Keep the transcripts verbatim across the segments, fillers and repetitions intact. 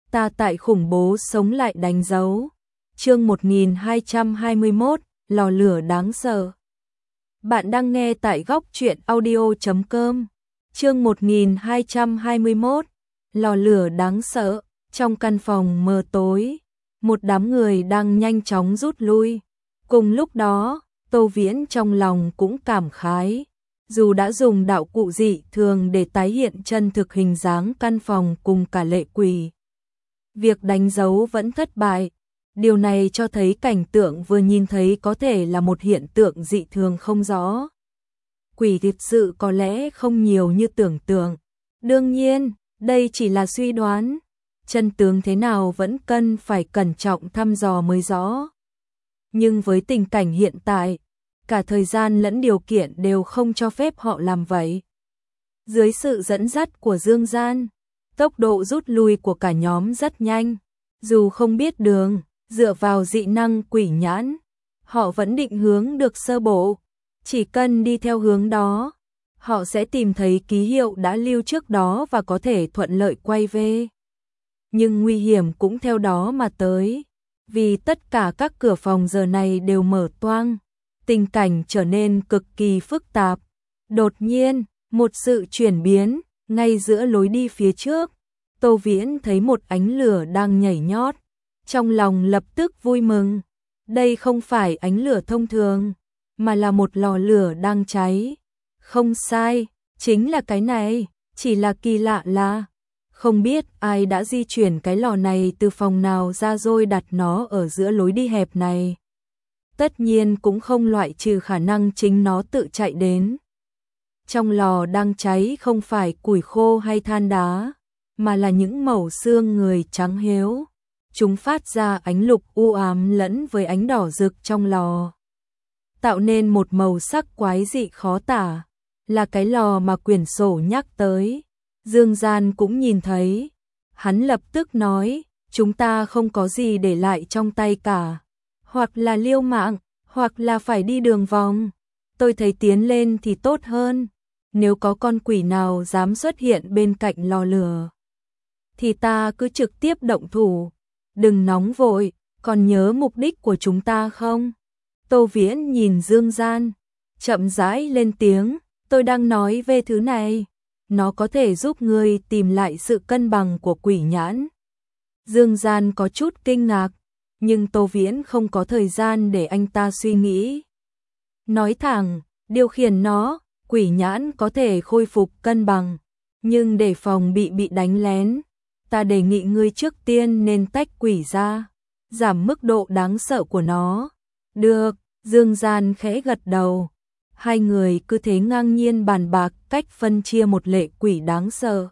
ta tại khủng bố sống lại đánh dấu. Chương một nghìn hai trăm hai mươi mốt, lò lửa đáng sợ. Bạn đang nghe tại góc truyện audio chấm com. Chương một nghìn hai trăm hai mươi mốt, lò lửa đáng sợ. Trong căn phòng mờ tối, một đám người đang nhanh chóng rút lui. Cùng lúc đó, Tô Viễn trong lòng cũng cảm khái. Dù đã dùng đạo cụ dị thường để tái hiện chân thực hình dáng căn phòng cùng cả lệ quỷ, việc đánh dấu vẫn thất bại. Điều này cho thấy cảnh tượng vừa nhìn thấy có thể là một hiện tượng dị thường không rõ. Quỷ thực sự có lẽ không nhiều như tưởng tượng. Đương nhiên, đây chỉ là suy đoán. Chân tướng thế nào vẫn cần phải cẩn trọng thăm dò mới rõ. Nhưng với tình cảnh hiện tại, cả thời gian lẫn điều kiện đều không cho phép họ làm vậy. Dưới sự dẫn dắt của Dương Gian, tốc độ rút lui của cả nhóm rất nhanh. Dù không biết đường, dựa vào dị năng quỷ nhãn, họ vẫn định hướng được sơ bộ. Chỉ cần đi theo hướng đó, họ sẽ tìm thấy ký hiệu đã lưu trước đó và có thể thuận lợi quay về. Nhưng nguy hiểm cũng theo đó mà tới, vì tất cả các cửa phòng giờ này đều mở toang. Tình cảnh trở nên cực kỳ phức tạp. Đột nhiên, một sự chuyển biến, ngay giữa lối đi phía trước, Tô Viễn thấy một ánh lửa đang nhảy nhót. Trong lòng lập tức vui mừng. Đây không phải ánh lửa thông thường, mà là một lò lửa đang cháy. Không sai, chính là cái này. Chỉ là kỳ lạ là không biết ai đã di chuyển cái lò này từ phòng nào ra rồi đặt nó ở giữa lối đi hẹp này. Tất nhiên cũng không loại trừ khả năng chính nó tự chạy đến. Trong lò đang cháy không phải củi khô hay than đá, mà là những mẩu xương người trắng héo. Chúng phát ra ánh lục u ám lẫn với ánh đỏ rực trong lò, tạo nên một màu sắc quái dị khó tả, là cái lò mà quyển sổ nhắc tới. Dương Gian cũng nhìn thấy. Hắn lập tức nói, chúng ta không có gì để lại trong tay cả. Hoặc là liêu mạng, hoặc là phải đi đường vòng. Tôi thấy tiến lên thì tốt hơn. Nếu có con quỷ nào dám xuất hiện bên cạnh lò lửa, thì ta cứ trực tiếp động thủ. Đừng nóng vội, còn nhớ mục đích của chúng ta không? Tô Viễn nhìn Dương Gian, chậm rãi lên tiếng, tôi đang nói về thứ này. Nó có thể giúp ngươi tìm lại sự cân bằng của quỷ nhãn. Dương Gian có chút kinh ngạc, nhưng Tô Viễn không có thời gian để anh ta suy nghĩ. Nói thẳng, điều khiển nó, quỷ nhãn có thể khôi phục cân bằng, nhưng để phòng bị bị đánh lén, ta đề nghị ngươi trước tiên nên tách quỷ ra, giảm mức độ đáng sợ của nó. Được, Dương Gian khẽ gật đầu. Hai người cứ thế ngang nhiên bàn bạc cách phân chia một lệ quỷ đáng sợ.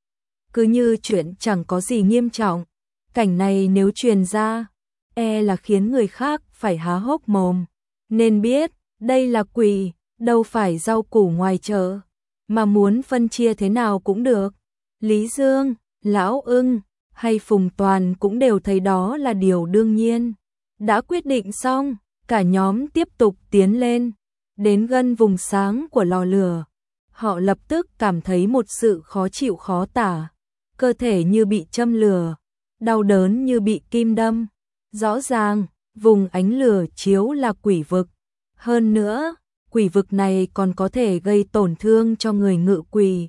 Cứ như chuyện chẳng có gì nghiêm trọng. Cảnh này nếu truyền ra, e là khiến người khác phải há hốc mồm. Nên biết, đây là quỷ, đâu phải rau củ ngoài chợ. Mà muốn phân chia thế nào cũng được. Lý Dương, Lão Ưng hay Phùng Toàn cũng đều thấy đó là điều đương nhiên. Đã quyết định xong, cả nhóm tiếp tục tiến lên. Đến gần vùng sáng của lò lửa, họ lập tức cảm thấy một sự khó chịu khó tả. Cơ thể như bị châm lửa, đau đớn như bị kim đâm. Rõ ràng, vùng ánh lửa chiếu là quỷ vực. Hơn nữa, quỷ vực này còn có thể gây tổn thương cho người ngự quỷ.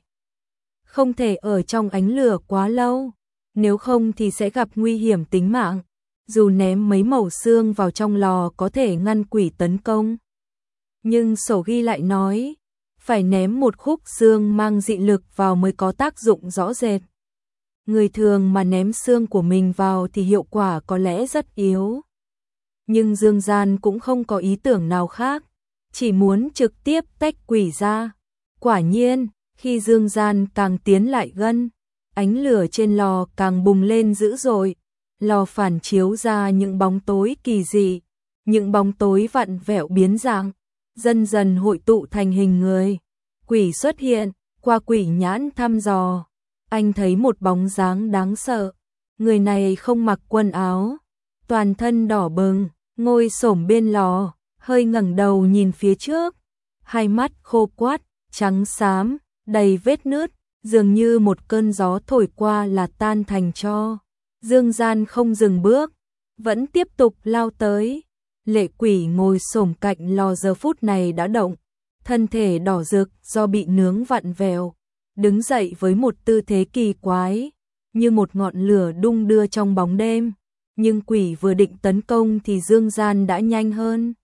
Không thể ở trong ánh lửa quá lâu, nếu không thì sẽ gặp nguy hiểm tính mạng. Dù ném mấy mẩu xương vào trong lò có thể ngăn quỷ tấn công, nhưng sổ ghi lại nói, phải ném một khúc xương mang dị lực vào mới có tác dụng rõ rệt. Người thường mà ném xương của mình vào thì hiệu quả có lẽ rất yếu. Nhưng Dương Gian cũng không có ý tưởng nào khác, chỉ muốn trực tiếp tách quỷ ra. Quả nhiên, khi Dương Gian càng tiến lại gần, ánh lửa trên lò càng bùng lên dữ dội. Lò phản chiếu ra những bóng tối kỳ dị, những bóng tối vặn vẹo biến dạng, dần dần hội tụ thành hình người. Quỷ xuất hiện, qua quỷ nhãn thăm dò, anh thấy một bóng dáng đáng sợ. Người này không mặc quần áo, toàn thân đỏ bừng, ngồi xổm bên lò, hơi ngẩng đầu nhìn phía trước, hai mắt khô quắt, trắng xám, đầy vết nứt, dường như một cơn gió thổi qua là tan thành tro. Dương Gian không dừng bước, vẫn tiếp tục lao tới. Lệ quỷ ngồi xổm cạnh lò giờ phút này đã động, thân thể đỏ rực do bị nướng vặn vẹo, đứng dậy với một tư thế kỳ quái, như một ngọn lửa đung đưa trong bóng đêm. Nhưng quỷ vừa định tấn công thì Dương Gian đã nhanh hơn.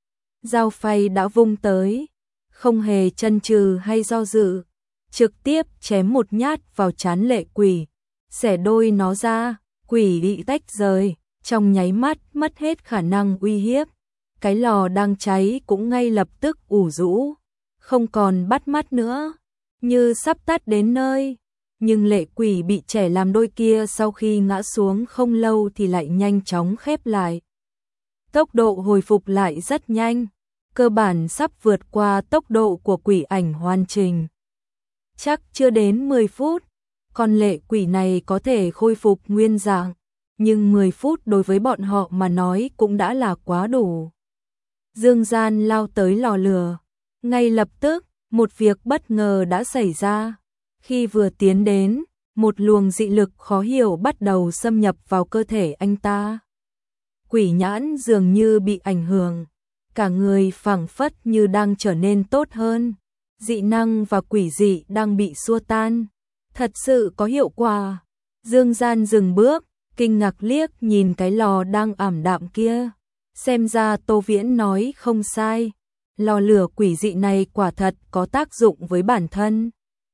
Dao phay đã vung tới, không hề chần chừ hay do dự, trực tiếp chém một nhát vào trán lệ quỷ, xẻ đôi nó ra, quỷ bị tách rời, trong nháy mắt mất hết khả năng uy hiếp. Cái lò đang cháy cũng ngay lập tức ủ rũ, không còn bắt mắt nữa, như sắp tắt đến nơi. Nhưng lệ quỷ bị trẻ làm đôi kia sau khi ngã xuống không lâu thì lại nhanh chóng khép lại. Tốc độ hồi phục lại rất nhanh, cơ bản sắp vượt qua tốc độ của quỷ ảnh hoàn chỉnh. Chắc chưa đến mười phút, con lệ quỷ này có thể khôi phục nguyên dạng, nhưng mười phút đối với bọn họ mà nói cũng đã là quá đủ. Dương Gian lao tới lò lửa, ngay lập tức, một việc bất ngờ đã xảy ra. Khi vừa tiến đến, một luồng dị lực khó hiểu bắt đầu xâm nhập vào cơ thể anh ta. Quỷ nhãn dường như bị ảnh hưởng, cả người phảng phất như đang trở nên tốt hơn. Dị năng và quỷ dị đang bị xua tan. Thật sự có hiệu quả. Dương Gian dừng bước, kinh ngạc liếc nhìn cái lò đang ảm đạm kia. Xem ra Tô Viễn nói không sai. Lò lửa quỷ dị này quả thật có tác dụng với bản thân.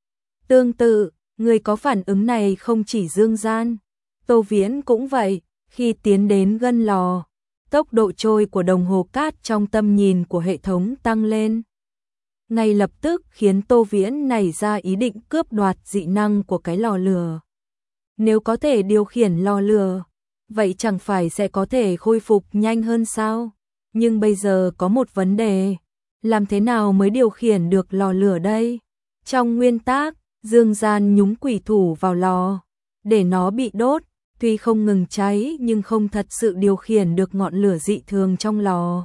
Tương tự, người có phản ứng này không chỉ Dương Gian. Tô Viễn cũng vậy, khi tiến đến gần lò, tốc độ trôi của đồng hồ cát trong tầm nhìn của hệ thống tăng lên. Ngay lập tức khiến Tô Viễn nảy ra ý định cướp đoạt dị năng của cái lò lửa. Nếu có thể điều khiển lò lửa, vậy chẳng phải sẽ có thể khôi phục nhanh hơn sao? Nhưng bây giờ có một vấn đề, làm thế nào mới điều khiển được lò lửa đây? Trong nguyên tắc, Dương Gian nhúng quỷ thủ vào lò, để nó bị đốt, tuy không ngừng cháy nhưng không thật sự điều khiển được ngọn lửa dị thường trong lò.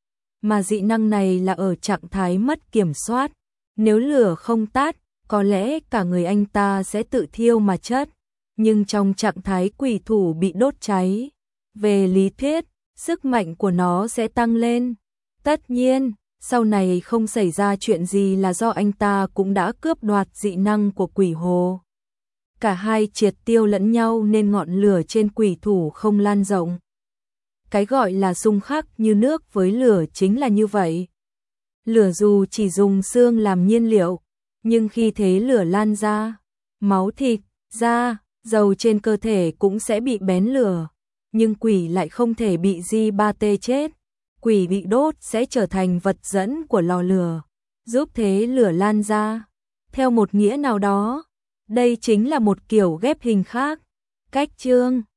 Mà dị năng này là ở trạng thái mất kiểm soát, nếu lửa không tắt, có lẽ cả người anh ta sẽ tự thiêu mà chết. Nhưng trong trạng thái quỷ thủ bị đốt cháy, về lý thuyết, sức mạnh của nó sẽ tăng lên. Tất nhiên, sau này không xảy ra chuyện gì là do anh ta cũng đã cướp đoạt dị năng của quỷ hồ. Cả hai triệt tiêu lẫn nhau nên ngọn lửa trên quỷ thủ không lan rộng. Cái gọi là xung khắc như nước với lửa chính là như vậy. Lửa dù chỉ dùng xương làm nhiên liệu, nhưng khi thế lửa lan ra, máu thịt, da, dầu trên cơ thể cũng sẽ bị bén lửa. Nhưng quỷ lại không thể bị G ba T chết. Quỷ bị đốt sẽ trở thành vật dẫn của lò lửa, giúp thế lửa lan ra. Theo một nghĩa nào đó, đây chính là một kiểu ghép hình khác. Cách chương